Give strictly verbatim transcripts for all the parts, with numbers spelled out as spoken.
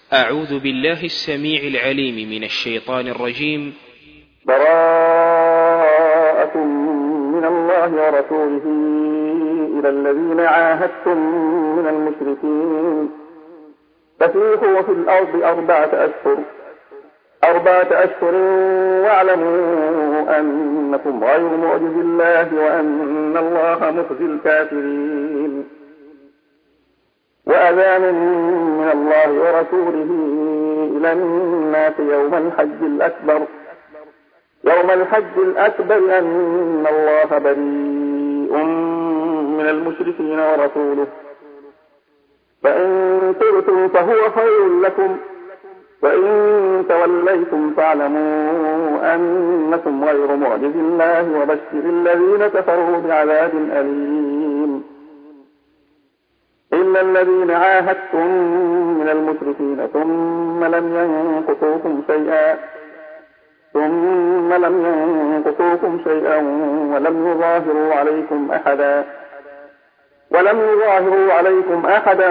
أعوذ بالله السميع العليم من الشيطان الرجيم. براءة من الله ورسوله إلى الذين عاهدتم من المشركين فسيحوا في الأرض أربعة أشهر أربعة أشهر واعلموا أنكم غير معجز الله وأن الله مخزي الكافرين. وأذان من الله ورسوله إلى الناس يوم الحج الأكبر يوم الحج الأكبر أن الله بريء من المشركين ورسوله، فإن تبتم فهو خير لكم، وإن توليتم فاعلموا أنكم غير معجز الله وبشر الذين كفروا بعذاب أليم. إلا الذين عاهدتم من المشركين ثم لم ينقصوكم شيئا ثم لم ينقصوكم شيئا ولم يظاهروا عليكم أحدا ولم يظاهروا عليكم أحدا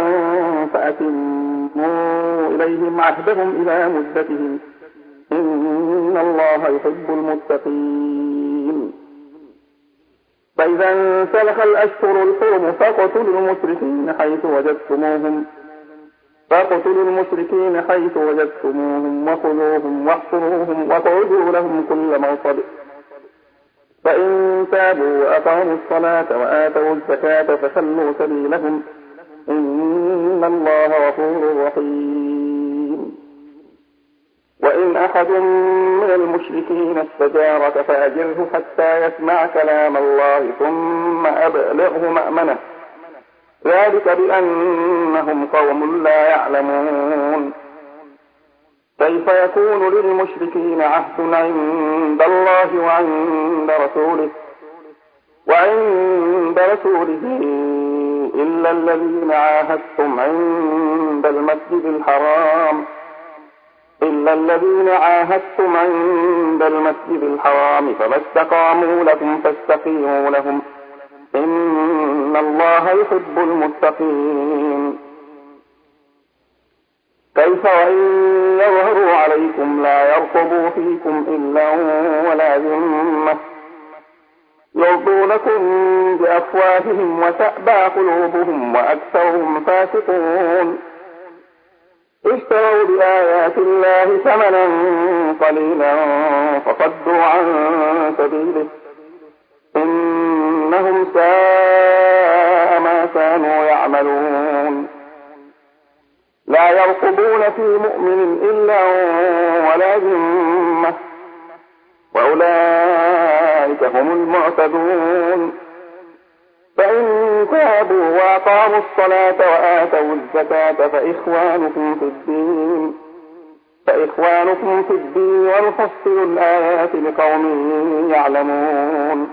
فأتموا إليهم عهدهم إلى مدتهم إن الله يحب المتقين. فإذا انسلخ الأشهر الحرم فاقتلوا المشركين حيث وجدتموهم فاقتلوا المشركين حيث وجدتموهم وخذوهم واحصروهم واقعدوا لهم كل مرصد. فإن تابوا وأقاموا الصلاة وآتوا الزكاة فخلوا سبيلهم إن الله غفور رحيم. وإن أحد من المشركين استجارك فأجره حتى يسمع كلام الله ثم أبلغه مأمنه، ذلك بأنهم قوم لا يعلمون. كيف يكون للمشركين عهد عند الله وعند رسوله وعند رسوله إلا الذين عاهدتم عند المسجد الحرام إلا الذين عاهدتم عند المسجد الحرام فما استقاموا لكم فاستقيموا لهم إن الله يحب المتقين. كيف وإن يظهروا عليكم لا يرقبوا فيكم إلا ولا ذمة يرضونكم بأفواههم وتأبى قلوبهم وأكثرهم فاسقون. اشتروا بآيات الله ثمنا قليلا فصدوا عن سبيله إنهم ساء ما كانوا يعملون. لا يرقبون في مؤمن إلا ولا ذمة وأولئك هم المعتدون. فإن تابوا وأقاموا الصلاة وآتوا الزكاة فإخوانكم في الدين فإخوانكم في الدين ونفصل الآيات لقوم يعلمون.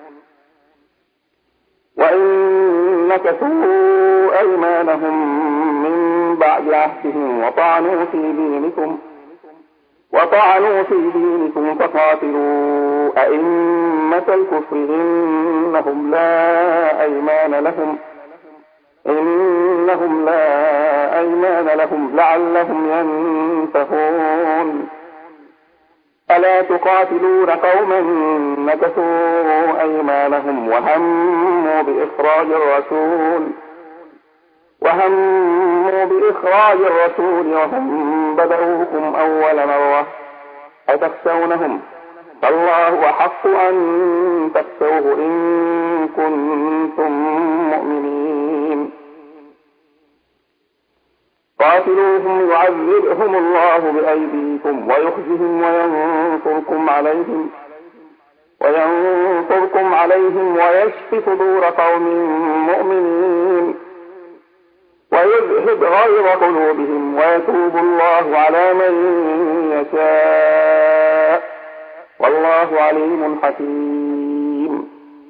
وإن نكثوا أيمانهم من بعد عهدهم وطعنوا في دينكم وطعنوا في دينكم فقاتلوا أئمة الكفر إنهم لا أيمان لهم إنهم لا أيمان لهم لعلهم ينتهون. ألا تقاتلون قوما نكثوا أيمانهم وهموا بإخراج الرسول وهموا بإخراج الرسول وهم بدأوكم أول مرة أتخشونهم فالله أحق أن تخشوه إن كنتم مؤمنين. قاتلوهم يعذبهم الله بأيديكم ويخزهم وينصركم عليهم وينصركم عليهم ويشف صدور قوم مؤمنين ويذهب غير قلوبهم ويتوب الله على من يشاء والله عليم حكيم.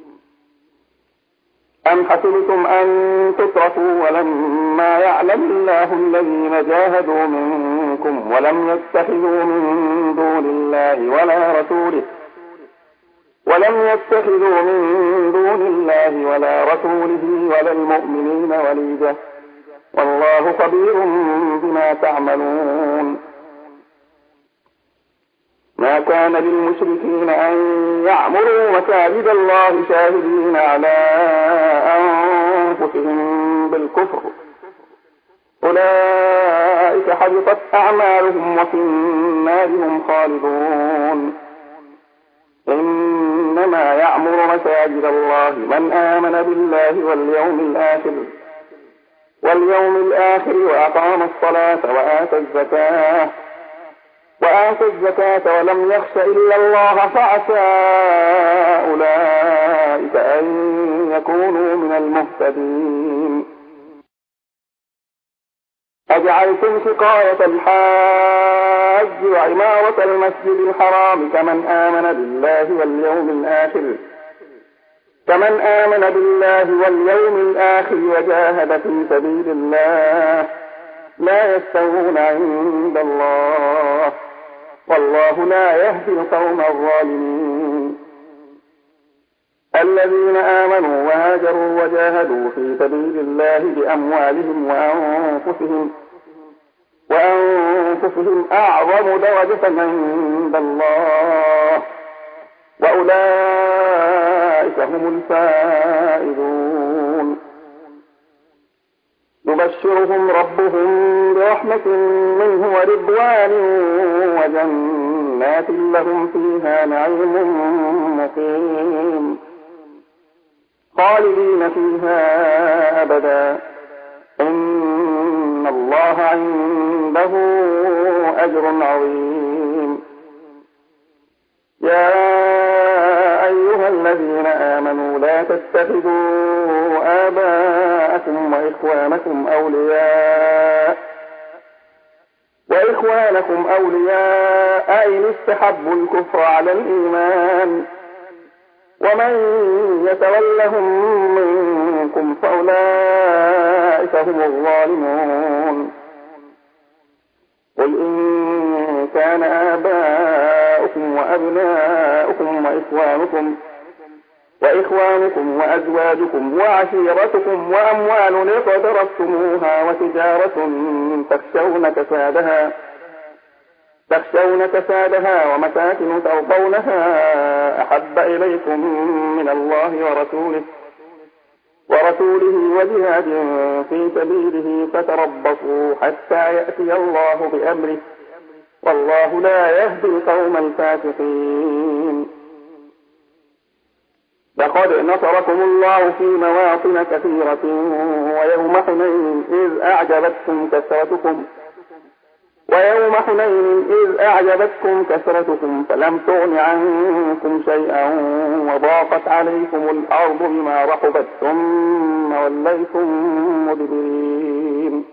أم حسبتم أن تتركوا ولما يعلم الله الذين جاهدوا منكم ولم يتخذوا من دون الله ولا رسوله ولم يتخذوا من دون الله ولا رسوله ولا المؤمنين وليجة والله خبير بما تعملون. ما كان للمشركين أن يعمروا مساجد الله شاهدين على أنفسهم بالكفر، أولئك حبطت أعمالهم وفي النار هم خالدون. إنما يعمر مساجد الله من آمن بالله واليوم الآخر واليوم الآخر وأقام الصلاة وآتى الزكاة وآتى الزكاة ولم يخش إلا الله فعسى أولئك أن يكونوا من المهتدين. أجعلتم سقاية الحاج وعمارة المسجد الحرام كمن آمن بالله واليوم الآخر كمن آمن بالله واليوم الآخر وجاهد في سبيل الله لا يستوون عند الله، والله لا يهدي القوم الظالمين. الذين آمنوا وهاجروا وجاهدوا في سبيل الله بأموالهم وأنفسهم وأنفسهم أعظم درجة عند الله، وأولئك هم الفائزون. يبشرهم ربهم برحمة منه ورضوان وجنات لهم فيها نعيم مقيم خالدين فيها أبدا، إن الله عنده أجر عظيم. يا أيها الذين آمنوا لا تتخذوا آباءكم وإخوانكم أولياء وإخوانكم أولياء إن استحبوا الكفر على الإيمان، ومن يتولهم منكم فأولئك هم الظالمون. قل إن كان آباؤكم وأبناؤكم وإخوانكم وإخوانكم وأزواجكم وعشيرتكم وأموال اقترفتموها وتجارة تخشون كسادها تخشون كسادها ومساكن ترضونها أحب إليكم من الله ورسوله ورسوله وجهاد في سبيله فتربصوا حتى يأتي الله بأمره، والله لا يهدي القوم الفاسقين. لقد نصركم الله في مواطن كثيرة ويوم حنين إذ أعجبتكم كثرتكم ويوم حنين إذ أعجبتكم كثرتكم فلم تغن عنكم شيئا وضاقت عليكم الأرض بما رحبت ثم وليتم مدبرين.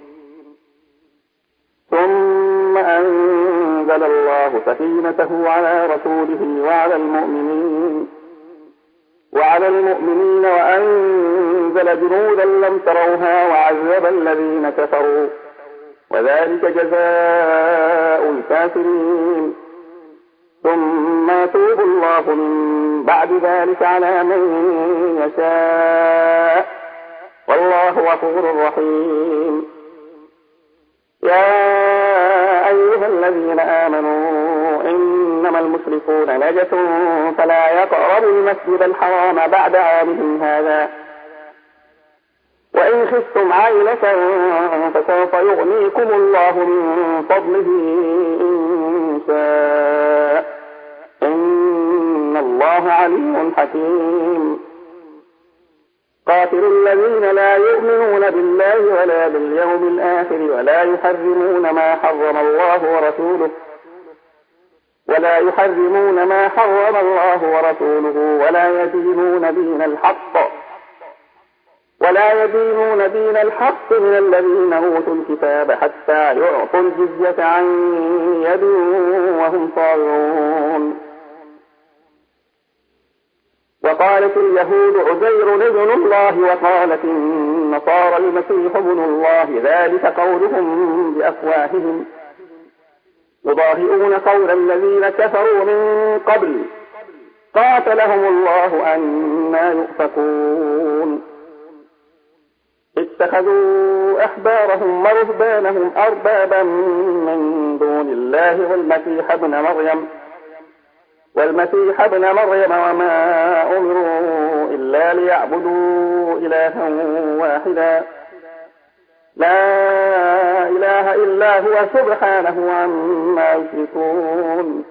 ثم أنزل الله سكينته على رسوله وعلى المؤمنين وعلى المؤمنين وأنزل جنودا لم تروها وعذب الذين كفروا، وذلك جزاء الكافرين. ثم يتوب الله من بعد ذلك على من يشاء، والله غفور رحيم. يا أيها الذين آمنوا إنما المشركون نجس فلا يقربوا المسجد الحرام بعد عامهم هذا، وإن خفتم عائلة فسوف يغنيكم الله من فضله إن شاء، إن الله عليم حكيم. قاتلوا الذين لا يؤمنون بالله ولا باليوم الآخر ولا يحرمون ما حرم الله ورسوله ولا يحرمون ما حرم الله ورسوله ولا يدينون دين الحق ولا يدينون دين الحق من الذين أوتوا الكتاب حتى يعطوا الجزية عن يد وهم صاغرون. وقالت اليهود عزير ابن الله وقالت النصارى المسيح ابن الله، ذلك قولهم بأفواههم يضاهئون قول الذين كفروا من قبل، قاتلهم الله أنى يؤفكون. اتخذوا أحبارهم ورهبانهم أربابا من دون الله والمسيح ابن مريم والمسيح ابن مريم وما أمروا إلا ليعبدوا إلها واحدا لا إله إلا هو سبحانه عما يشركون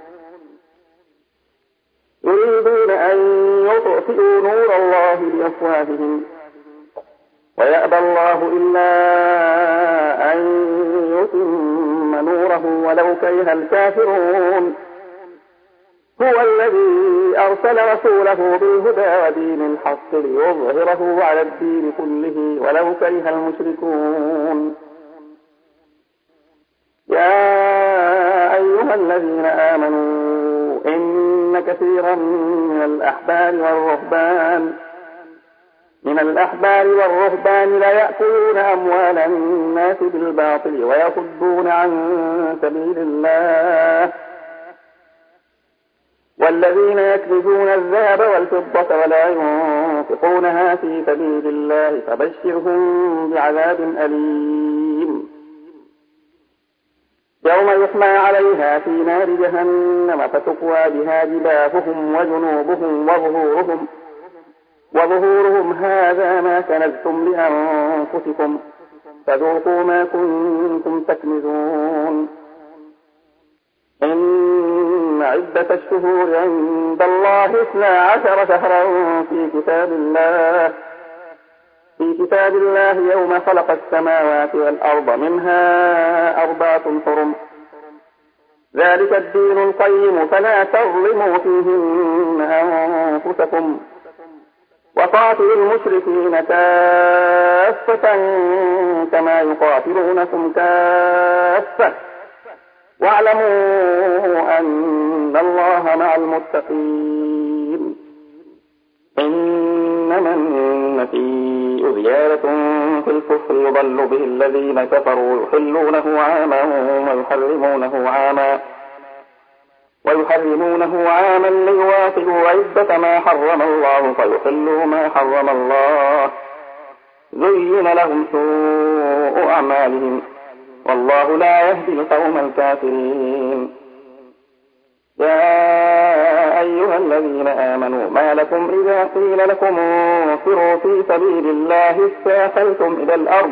يريدون أن يطفئوا نور الله بأفواههم ويأبى الله إلا أن يتم نوره ولو كره الكافرون هو الذي أرسل رسوله بالهدى ودين الحق ليظهره على الدين كله ولو كره المشركون يا أيها الذين آمنوا إن كثيرا من الأحبار والرهبان من الأحبار والرهبان ليأكلون أموال الناس بالباطل ويصدون عن سبيل الله والذين يكنزون الذهب والفضة ولا ينفقونها في سبيل الله فبشرهم بعذاب أليم يوم يحمى عليها في نار جهنم فتقوى بها جباههم وجنوبهم وظهورهم وظهورهم هذا ما كنزتم لأنفسكم فذوقوا ما كنتم تكنزون إن عدة الشهور عند الله اثنا عشر شهرا في كتاب الله في كتاب الله يوم خلق السماوات والأرض منها أربعة حرم ذلك الدين القيم فلا تظلموا فيهن أنفسكم وقاتلوا المشركين كافة كما يقاتلونكم كافة واعلموا أن الله مع المتقين إنما النسيء زيادة في الكفر يضل به الذين كفروا يحلونه عاما ويحرمونه عاما ويحرمونه عاما ليواطئوا عدة ما حرم الله فيحلوا ما حرم الله زين لهم سوء أعمالهم والله لا يهدي القوم الكافرين يا أيها الذين آمنوا ما لكم إذا قيل لكم انفروا في سبيل الله استاثلتم إلى الأرض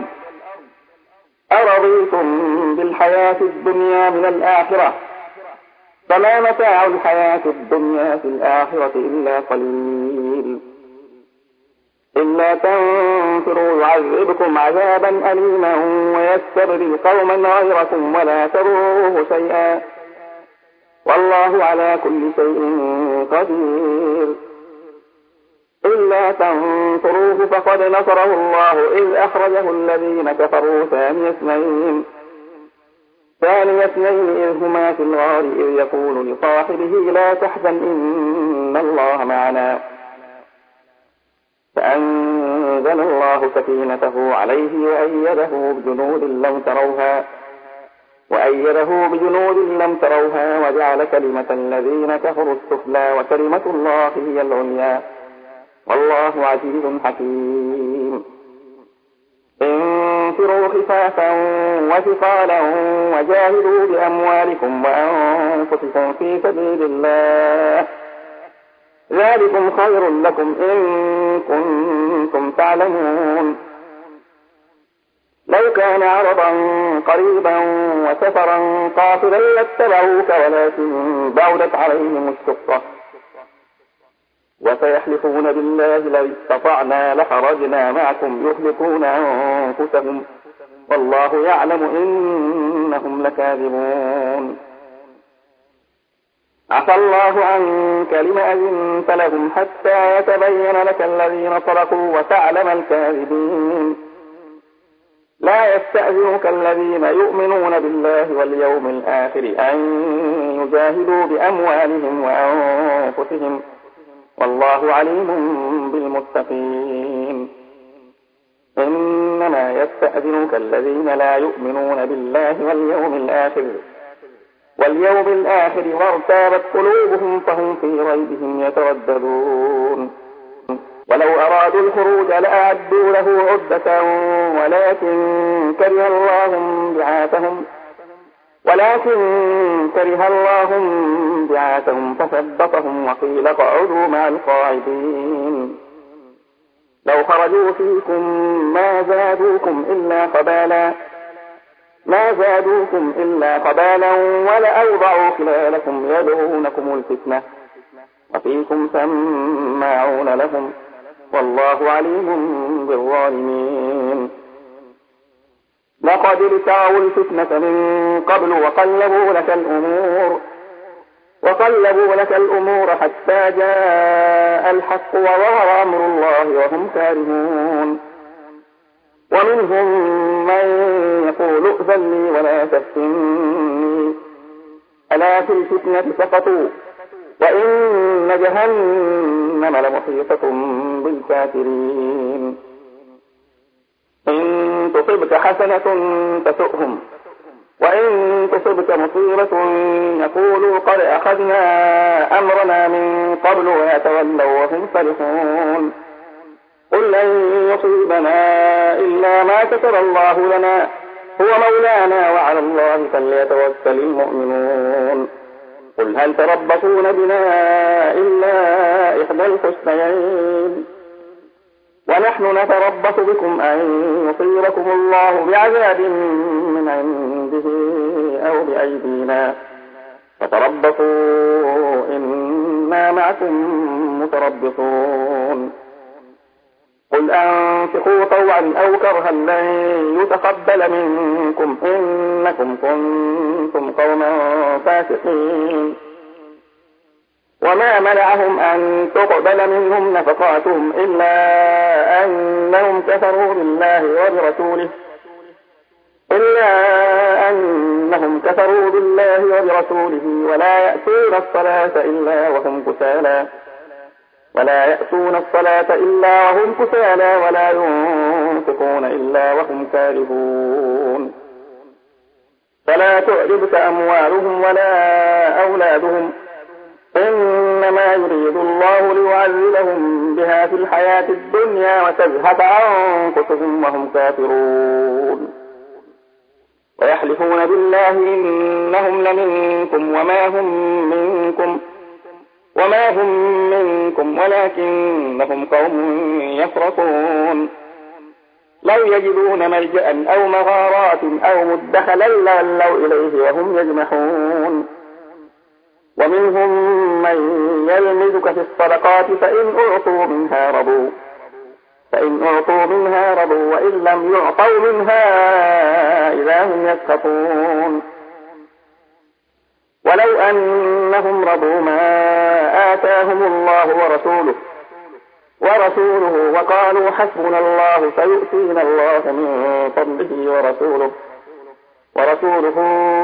أرضيتم بالحياة الدنيا من الآخرة فما متاع الحياة الدنيا في الآخرة إلا قليل إلا تنفروا يعذبكم عذابا أليما ويستبدل قوما غيركم ولا تضروه شيئا والله على كل شيء قدير إلا تنصروه فقد نصره الله إذ أخرجه الذين كفروا ثاني اثنين ثاني اثنين إذ هما في الغار إذ يقول لصاحبه لا تحزن إن الله معنا فأنزل الله سكينته عليه وأيده بجنود لم تروها وأيده بجنود لم تروها وجعل كلمة الذين كفروا السفلى وكلمة الله هي العليا والله عزيز حكيم انفروا خفافا وثقالا وجاهدوا بأموالكم وأنفسكم في سبيل الله ذلكم خير لكم إن كنتم تعلمون لو كان عرضا قريبا وسفرا قاصدا لاتبعوك ولكن بعدت عليهم الشقة وسيحلفون بالله لو استطعنا لخرجنا معكم يهلكون أنفسهم والله يعلم إنهم لكاذبون عفى الله عنك لم أذنت لهم حتى يتبين لك الذين صدقوا وتعلم الكاذبين لا يستأذنك الذين يؤمنون بالله واليوم الآخر أن يجاهدوا بأموالهم وأنفسهم والله عليم بالمتقين إنما يستأذنك الذين لا يؤمنون بالله واليوم الآخر واليوم الآخر وارتابت قلوبهم فهم في ريبهم يترددون ولو أرادوا الخروج لأعدوا له عدة ولكن كره الله بعاثهم ولكن كره الله بعاثهم فثبطهم وقيل اقعدوا مع القاعدين. لو خرجوا فيكم ما زادوكم إلا خبالا ما زادوكم إلا خبالا ولأوضعوا خلالكم يبغونكم الفتنة وفيكم سماعون لهم والله عليم بالظالمين. لقد ابتغوا الفتنة من قبل وقلبوا لك الأمور وقلبوا لك الأمور حتى جاء الحق وظهر أمر الله وهم كارهون. ومنهم من يقول ائذن لي ولا تفتني ألا في الفتنة سقطوا وإن جهنم لمحيطة بالكافرين. إن تصبك حسنة تسؤهم وإن تصبك مصيبة يقولوا قد أخذنا أمرنا من قبل ويتولوا وهم فرحون. قل لن يصيبنا إلا ما كتب الله لنا هو مولانا وعلى الله فليتوكل المؤمنون. قل هل تربصون بنا إلا إحدى الحسنيين ونحن نتربص بكم أن يصيبكم الله بعذاب من عنده أو بأيدينا فتربصوا إنا معكم متربصون. قل أنفقوا طوعا أو كرها لن يتقبل منكم إنكم كنتم قوما فاسقين. وما منعهم أن تقبل منهم نفقاتهم إلا أنهم كفروا بالله وبرسوله إلا أنهم كفروا بالله وبرسوله ولا يأتون الصلاة إلا وهم كسالى ولا يأتون الصلاة إلا وهم كسالى ولا ينفقون إلا وهم كارهون. فلا تعجبك أموالهم ولا أولادهم إنما يريد الله ليعذبهم بها في الحياة الدنيا وتزهق أنفسهم وهم كافرون. ويحلفون بالله إنهم لمنكم وما هم منكم وما هم منكم ولكنهم قوم يفرقون. لو يجدون ملجأ أو مغارات أو مدخلا لولوا إليه وهم يجمحون. ومنهم من يلمزك في الصدقات فإن أعطوا منها رضوا فإن أعطوا منها رضوا وإن لم يعطوا منها إذا هم يسخطون. ولو أنهم رضوا ما آتاهم الله ورسوله ورسوله وقالوا حسبنا الله سيؤتينا الله من فضله ورسوله ورسوله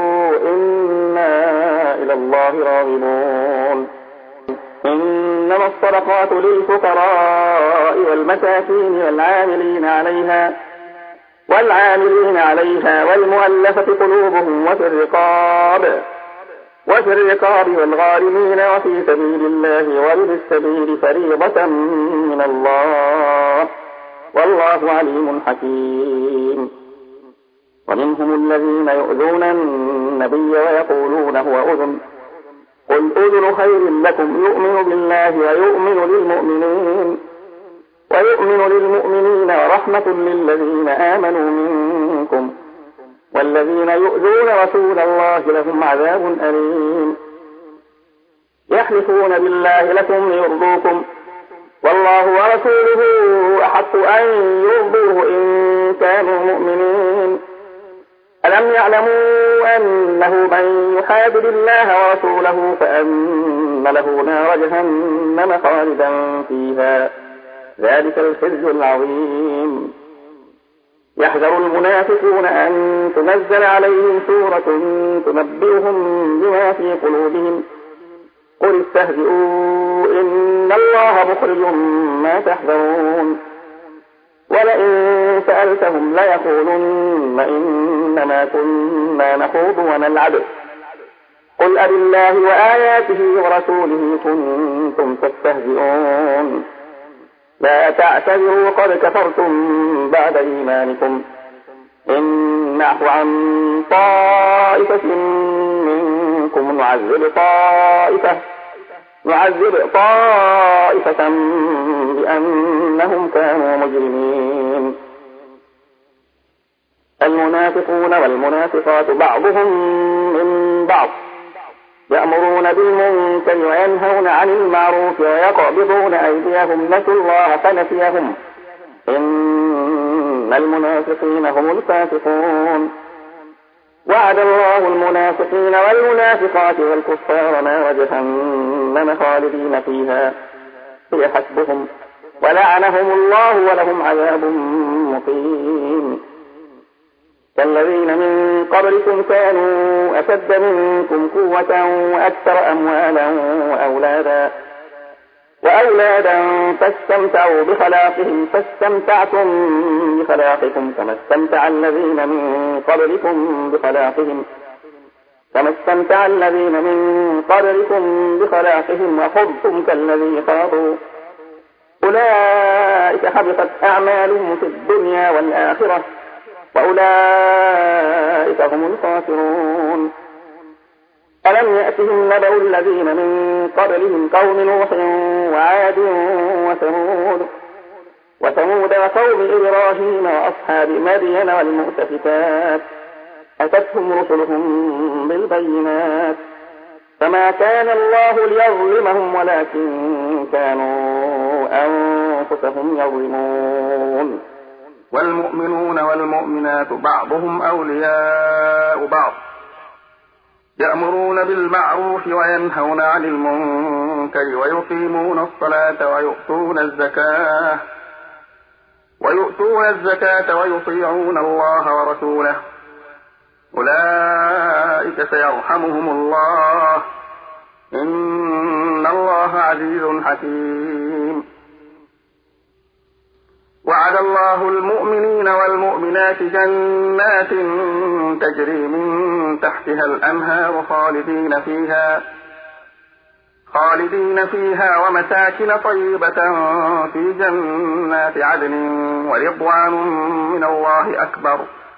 إنا إلى الله راغبون. إنما الصدقات للفقراء والمساكين والعاملين عليها والعاملين عليها والمؤلفة قلوبهم وفي الرقاب وفي الرقاب والغارمين وفي سبيل الله وابن السبيل فريضة من الله والله عليم حكيم. ومنهم الذين يؤذون النبي ويقولون هو أذن قل أذن خير لكم يؤمن بالله ويؤمن للمؤمنين ويؤمن للمؤمنين ورحمة للذين آمنوا منكم والذين يؤذون رسول الله لهم عذاب أليم. يحلفون بالله لكم ليرضوكم والله ورسوله أحق أن يرضوه إن كانوا مؤمنين. ألم يعلموا أنه من يحادد الله ورسوله فأن له نار جهنم خالدا فيها ذلك الخزي العظيم. يحذر المنافقون أن تنزل عليهم سورة تنبئهم بما في قلوبهم قل استهزئوا إن الله مخرج ما تحذرون. ولئن سألتهم ليقولن إنما كنا نخوض ونلعب قل أبالله وآياته ورسوله كنتم تستهزئون. لا تعتذروا قد كفرتم بعد إيمانكم إن نعفو عن طائفة منكم نعذب طائفة نعذب طائفة بأنهم كانوا مجرمين. المنافقون والمنافقات بعضهم من بعض يأمرون بالمنكر وينهون عن المعروف ويقبضون أيديهم نسوا الله فنسيهم إن المنافقين هم الفاسقون. وعد الله المنافقين والمنافقات والكفار نار جهنم خالدين فيها هي حسبهم ولعنهم الله ولهم عذاب مقيم. كالذين من قبلكم كانوا أشد منكم قوة وأكثر أموالا وأولادا وأولادا فاستمتعوا بخلاقهم فاستمتعتم بخلاقكم كما استمتع الذين من قبلكم بخلاقهم كما استمتع الذين من قبلكم بخلاقهم وخضتم كالذي خاضوا أولئك حبطت أعمالهم في الدنيا والآخرة وأولئك هم الخاسرون. ألم يأتهم نبأ الذين من قبلهم قوم نوح وعاد وثمود وثمود وقوم إبراهيم وأصحاب مدين والمؤتفكات أتتهم رسلهم بالبينات فما كان الله ليظلمهم ولكن كانوا أنفسهم يظلمون. والمؤمنون والمؤمنات بعضهم أولياء بعض يأمرون بالمعروف وينهون عن المنكر ويقيمون الصلاة ويؤتون الزكاة ويؤتون الزكاة ويطيعون الله ورسوله أولئك سيرحمهم الله إن الله عزيز حكيم. وعد الله المؤمنين والمؤمنات جنات تجري من تحتها الأنهار خالدين فيها خالدين فيها ومساكن طيبة في جنات عدن ورضوان من الله أكبر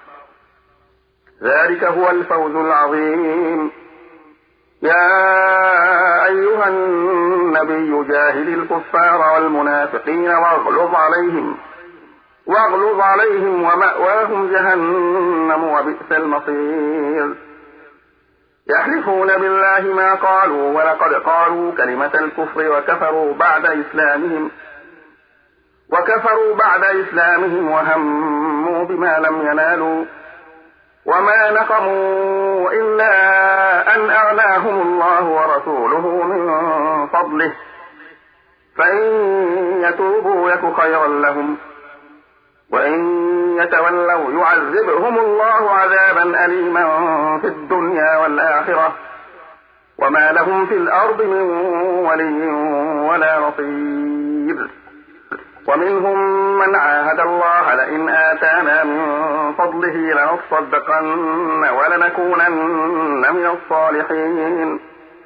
ذلك هو الفوز العظيم. يا أيها النبي جاهد الكفار والمنافقين واغلظ عليهم واغلظ عليهم ومأواهم جهنم وبئس المصير. يحلفون بالله ما قالوا ولقد قالوا كلمة الكفر وكفروا بعد إسلامهم وكفروا بعد إسلامهم وهموا بما لم ينالوا وما نقموا إلا أن أغناهم الله ورسوله من فضله فإن يتوبوا يك خيرا لهم وإن يتولوا يعذبهم الله عذابا أليما في الدنيا والآخرة وما لهم في الأرض من ولي ولا نصير. ومنهم من عاهد الله لئن آتانا من فضله لنصدقن ولنكونن من الصالحين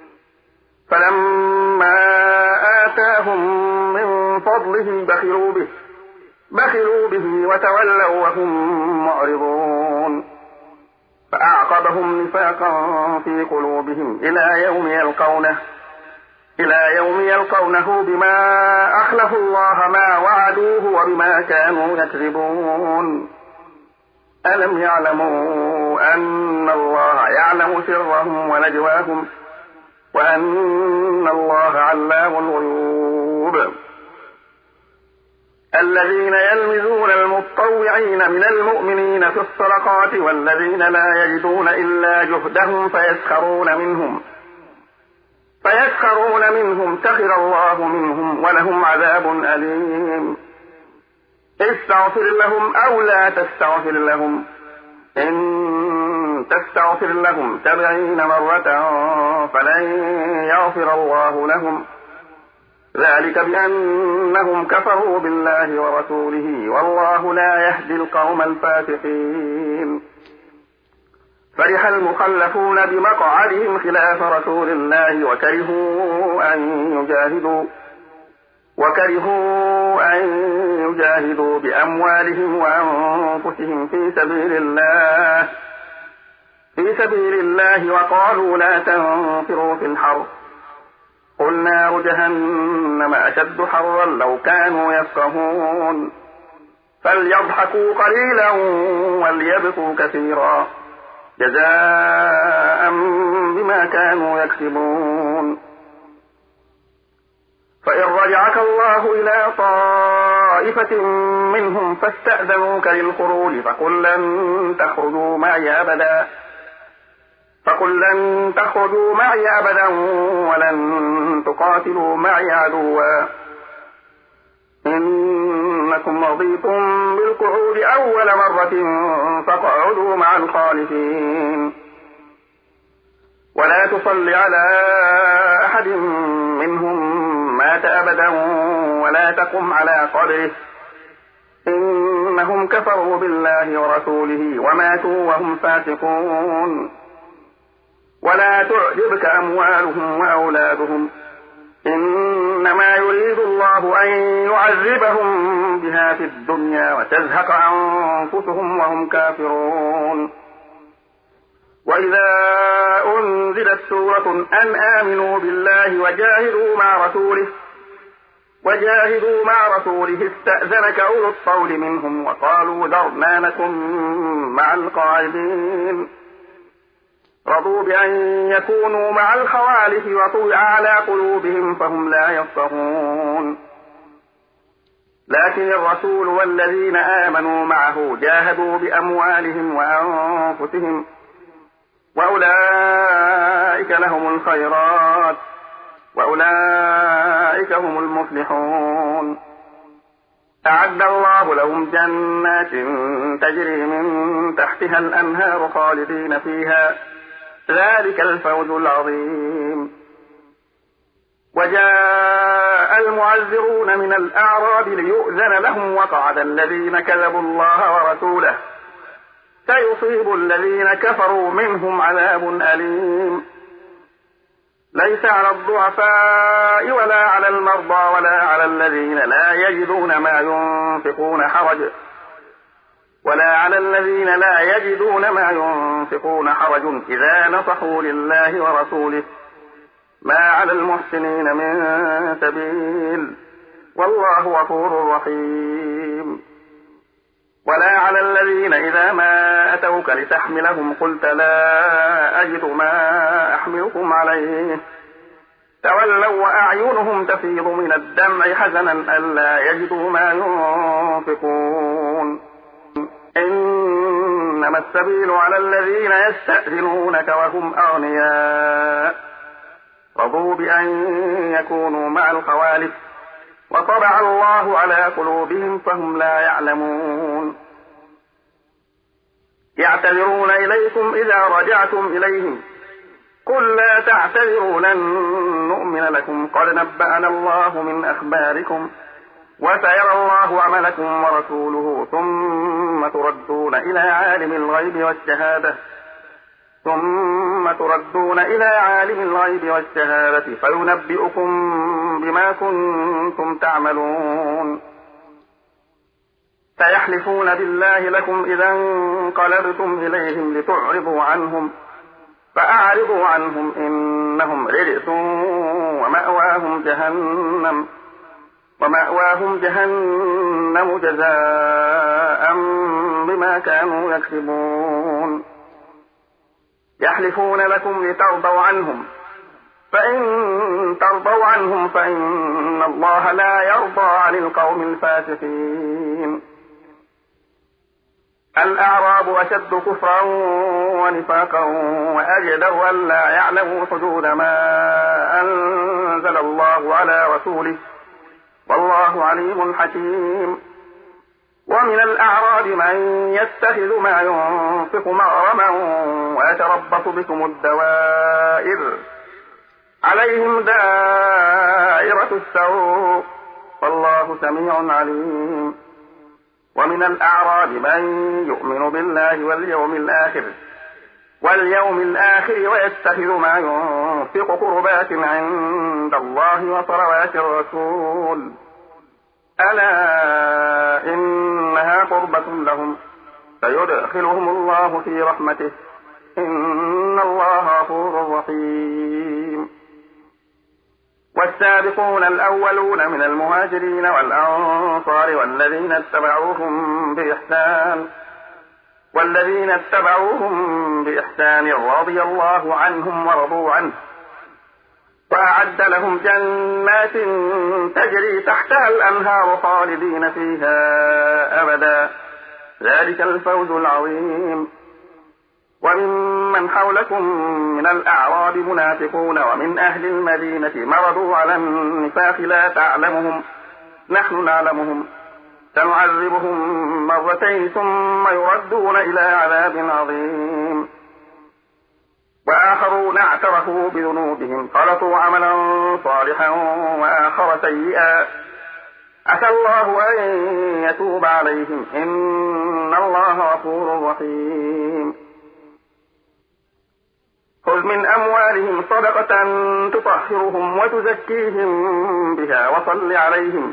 فلما آتاهم من فضله بخلوا به بخلوا به وتولوا وهم معرضون فأعقبهم نفاقا في قلوبهم إلى يوم يلقونه إلى يوم يلقونه بما أخلفوا الله ما وعدوه وبما كانوا يكذبون. ألم يعلموا أن الله يعلم سرهم ونجواهم وأن الله علام الغيوب. الذين يلمزون المتطوعين من المؤمنين في الصدقات والذين لا يجدون إلا جهدهم فيسخرون منهم فيسخرون منهم سخر الله منهم ولهم عذاب أليم. استغفر لهم أو لا تستغفر لهم إن تستغفر لهم سبعين مرة فلن يغفر الله لهم ذلك بأنهم كفروا بالله ورسوله والله لا يهدي القوم الفاسقين. فرح المخلفون بمقعدهم خلاف رسول الله وكرهوا أن يجاهدوا وكرهوا أن يجاهدوا بأموالهم وأنفسهم في سبيل الله في سبيل الله وقالوا لا تنفروا في الحر قل نار جهنم أشد حرا لو كانوا يفقهون فليضحكوا قليلا وليبكوا كثيرا جزاء بما كانوا يكسبون فإن رجعك الله إلى طائفة منهم فاستأذنوك للخروج فقل لن تخرجوا معي أبدا فقل لن تخرجوا معي أبدا ولن تقاتلوا معي عدوا إنكم رضيتم بالقعود أول مرة فاقعدوا مع الخالفين ولا تصل على أحد منهم مات أبدا ولا تقم على قبره إنهم كفروا بالله ورسوله وماتوا وهم فاسقون ولا تعجبك أموالهم وأولادهم إنما يريد الله أن يعذبهم بها في الدنيا وتزهق أنفسهم وهم كافرون وإذا أنزلت سورة أن آمنوا بالله وجاهدوا مع رسوله وجاهدوا مع رسوله استأذنك أولو الطول منهم وقالوا ذرنا نكن مع القاعدين رضوا بأن يكونوا مع الخوالف وطبع على قلوبهم فهم لا يفقهون لكن الرسول والذين آمنوا معه جاهدوا بأموالهم وأنفسهم وأولئك لهم الخيرات وأولئك هم المفلحون أعد الله لهم جنات تجري من تحتها الأنهار خالدين فيها ذلك الفوز العظيم وجاء المعذرون من الأعراب ليؤذن لهم وقعد الذين كذبوا الله ورسوله سيصيب الذين كفروا منهم عذاب أليم ليس على الضعفاء ولا على المرضى ولا على الذين لا يجدون ما ينفقون حرج ولا على الذين لا يجدون ما ينفقون حرج إذا نصحوا لله ورسوله ما على المحسنين من سبيل والله غفور رحيم ولا على الذين إذا ما أتوك لتحملهم قلت لا أجد ما أحملكم عليه تولوا وأعينهم تفيض من الدمع حزنا ألا يجدوا ما ينفقون إنما السبيل على الذين يستأذنونك وهم أغنياء رضوا بأن يكونوا مع الخوالف وطبع الله على قلوبهم فهم لا يعلمون يعتذرون إليكم إذا رجعتم إليهم قل لا تعتذروا لن نؤمن لكم قد نبأنا الله من أخباركم وسيرى الله عملكم ورسوله ثم تردون إلى عالم الغيب والشهادة ثم تردون إلى عالم الغيب والشهادة فينبئكم بما كنتم تعملون سيحلفون بالله لكم إذا انقلبتم إليهم لتعرضوا عنهم فأعرضوا عنهم إنهم رجس ومأواهم جهنم ومأواهم جهنم جزاء بما كانوا يكسبون يحلفون لكم لترضوا عنهم فإن ترضوا عنهم فإن الله لا يرضى عن القوم الفاسقين الأعراب أشد كفرا ونفاقا وأجدر أن لا يعلموا حدود ما أنزل الله على رسوله والله عليم حكيم ومن الأعراب من يتخذ ما ينفق مغرما ويتربص بكم الدوائر عليهم دائرة السوء والله سميع عليم ومن الأعراب من يؤمن بالله واليوم الآخر واليوم الآخر ويتخذ ما ينفق قربات عند الله وصلوات الرسول ألا إنها قربة لهم فيدخلهم الله في رحمته إن الله غفور رحيم. والسابقون الأولون من المهاجرين والأنصار والذين اتبعوهم بإحسان والذين اتبعوهم بإحسان رضي الله عنهم ورضوا عنه وأعد لهم جنات تجري تحتها الأنهار خالدين فيها أبدا ذلك الفوز العظيم. وممن حولكم من الأعراب منافقون ومن أهل المدينة مرضوا على النفاق لا تعلمهم نحن نعلمهم سنعذبهم مرتين ثم يردون إلى عذاب عظيم. وآخرون اعترفوا بذنوبهم خلطوا عملا صالحا وآخر سيئا عسى الله أن يتوب عليهم إن الله غفور رحيم. خذ من أموالهم صدقة تطهرهم وتزكيهم بها وصل عليهم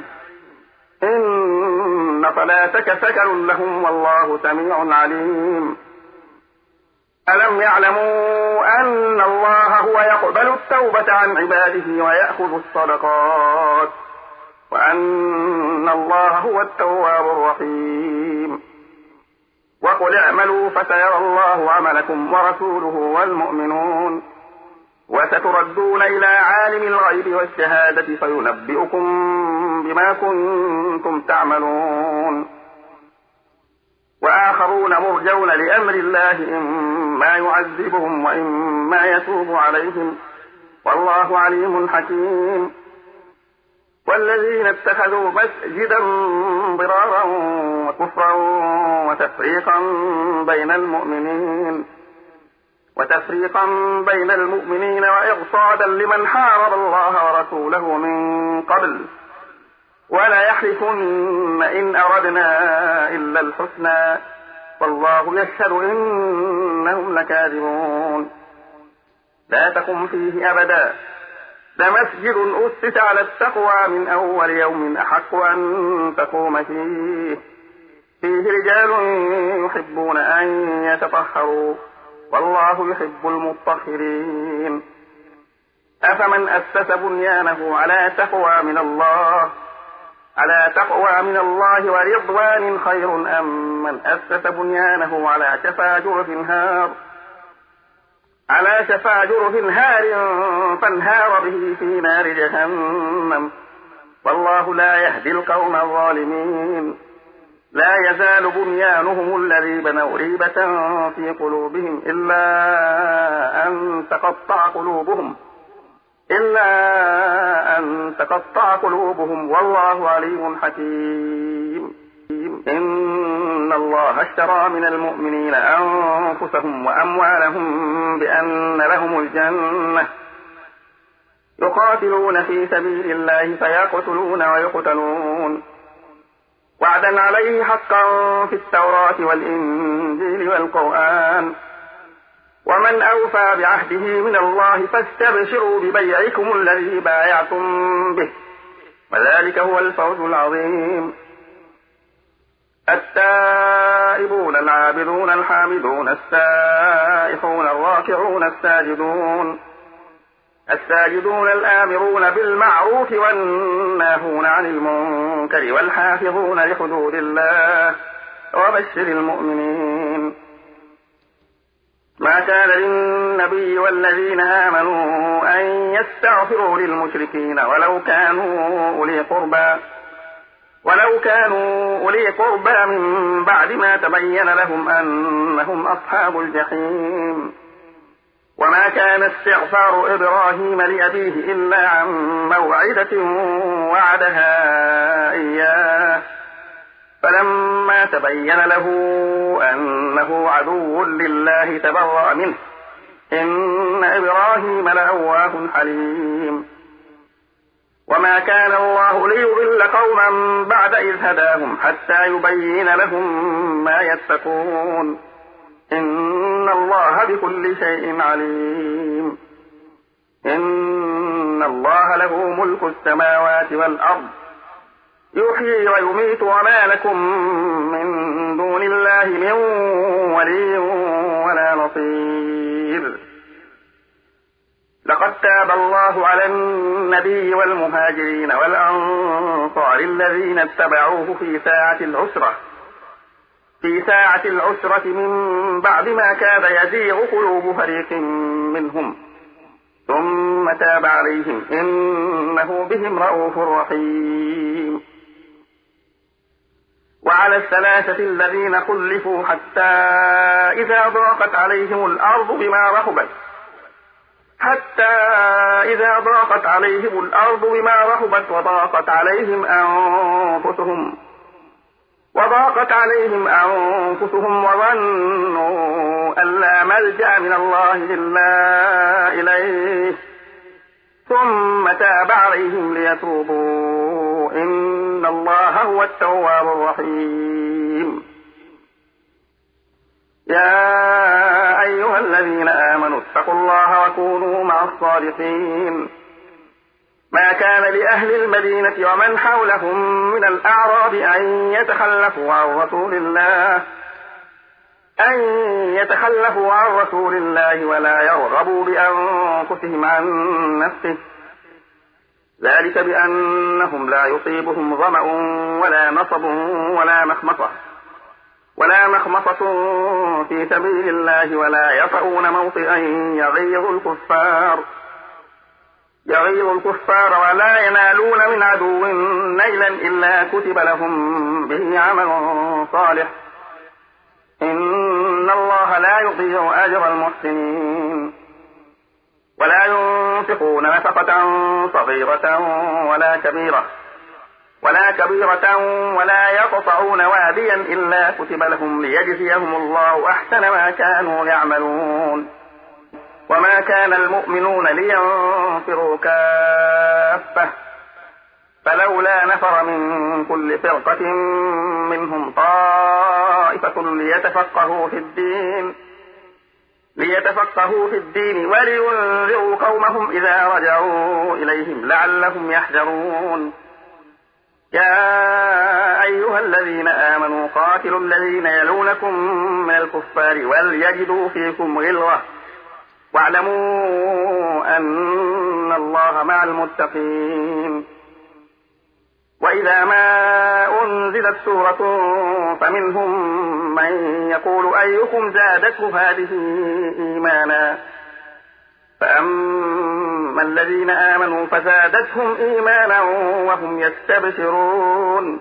إن صلاتك سكن لهم والله سميع عليم. ألم يعلموا أن الله هو يقبل التوبة عن عباده ويأخذ الصدقات وأن الله هو التواب الرحيم. وقل اعملوا فسيرى الله عملكم ورسوله والمؤمنون وستردون إلى عالم الغيب والشهادة فينبئكم بما كنتم تعملون. وآخرون مرجون لأمر الله إما يعذبهم وإما يتوب عليهم والله عليم حكيم. والذين اتخذوا مسجدا ضرارا وكفرا وتفريقا بين المؤمنين وتفريقا بين المؤمنين وإرصادا لمن حارب الله ورسوله من قبل ولا يحلفن إن أردنا إلا الحسنى والله يشهد إنهم لكاذبون. لا تقم فيه أبدا لمسجد أسس على التقوى من أول يوم أحق أن تقوم فيه فيه رجال يحبون أن يتطهروا والله يحب المطهرين. أفمن أسس بنيانه على تقوى من الله على تقوى من الله ورضوان خير أم من أسس بنيانه على شفا جرف هار على شفا جرف هار فانهار به في نار جهنم والله لا يهدي القوم الظالمين. لا يزال بنيانهم الذي بنوا ريبة في قلوبهم إلا أن تقطع قلوبهم إلا أن تقطع قلوبهم والله عليم حكيم. إن الله اشترى من المؤمنين أنفسهم وأموالهم بأن لهم الجنة يقاتلون في سبيل الله فيقتلون ويقتلون وعدا عليه حقا في التوراة والإنجيل والقرآن ومن أوفى بعهده من الله فاستبشروا ببيعكم الذي بايعتم به وذلك هو الفوز العظيم. التائبون العابدون الحامدون السائحون الراكعون الساجدون الساجدون الآمرون بالمعروف والناهون عن المنكر والحافظون لحدود الله وبشر المؤمنين. ما كان للنبي والذين آمنوا أن يستغفروا للمشركين ولو كانوا أولي قربى ولو كانوا أولي قربى من بعد ما تبين لهم أنهم أصحاب الجحيم. وما كان استغفار إبراهيم لأبيه إلا عن موعدة وعدها إياه فلما تبين له أنه عدو لله تبرأ منه إن إبراهيم لأواه حليم. وما كان الله ليضل قوما بعد إذ هداهم حتى يبين لهم ما يتقون إن الله بكل شيء عليم. إن الله له ملك السماوات والأرض يحيي ويميت وما لكم من دون الله من ولي ولا نصير. لقد تاب الله على النبي والمهاجرين والأنصار الذين اتبعوه في ساعة العسرة في ساعة العسرة من بعد ما كاد يزيغ قلوب فريق منهم ثم تاب عليهم إنه بهم رءوف رحيم. وعلى الثلاثة الذين خلفوا حتى إذا ضاقت عليهم الأرض بما رحبت حتى إذا ضاقت عليهم الأرض بما رحبت وضاقت عليهم أنفسهم وضاقت عليهم أنفسهم وظنوا أن لا ملجأ من الله إلا إليه ثم تاب عليهم ليتوبوا إن الله هو التواب الرحيم. يا أيها الذين آمنوا اتقوا الله وكونوا مع الصادقين. ما كان لأهل المدينة ومن حولهم من الأعراب أن يتخلفوا عن رسول الله أن يتخلفوا عن رسول الله ولا يرغبوا بأنفسهم عن نفسه ذلك بأنهم لا يصيبهم ظمأ ولا نصب ولا مخمصة ولا مخمصة في سبيل الله ولا يطؤون موطئا يغيظ الكفار يغيظ الكفار ولا ينالون من عدو نيلا إلا كتب لهم به عمل صالح إن الله لا يضيع أجر المحسنين. ولا ينفقون نفقة صغيرة ولا كبيرة ولا كبيرة ولا يقطعون واديا إلا كتب لهم ليجزيهم الله أحسن ما كانوا يعملون. وما كان المؤمنون لينفروا كافة فلولا نفر من كل فرقة منهم طائفة ليتفقهوا في الدين ليتفقهوا في الدين ولينذروا قومهم إذا رجعوا إليهم لعلهم يحذرون. يا أيها الذين آمنوا قاتلوا الذين يلونكم من الكفار وليجدوا فيكم غلظة واعلموا أن الله مع المتقين. وإذا ما أنزلت سورة فمنهم من يقول أيكم زادته هذه إيمانا فأما الذين آمنوا فزادتهم إيمانا وهم يستبشرون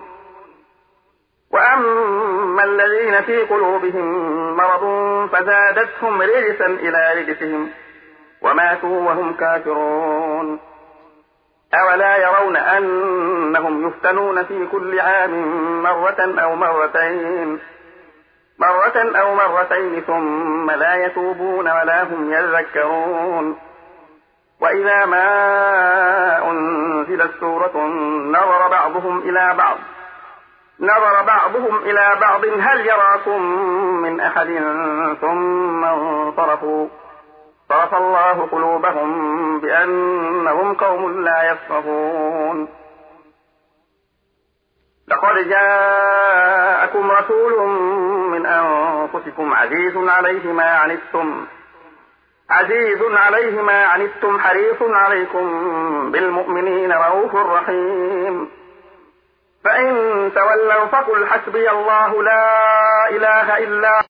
وأما الذين في قلوبهم مرض فزادتهم رجسا إلى رجسهم وماتوا وهم كافرون. أولا يرون أنهم يفتنون في كل عام مرة أو مرتين مرة أو مرتين ثم لا يتوبون ولا هم يذكرون. وإذا ما أنزلت سورة نظر بعضهم إلى بعض نظر بعضهم إلى بعض هل يراكم من أحد ثم انصرفوا صرف الله قلوبهم بأنهم قوم لا يفقهون. لقد جاءكم رسول من أنفسكم عزيز عليه ما عنتم عزيز عليه ما عنتم حريص عليكم بالمؤمنين رؤوف رحيم. فإن تولوا فقل حسبي الله لا إله إلا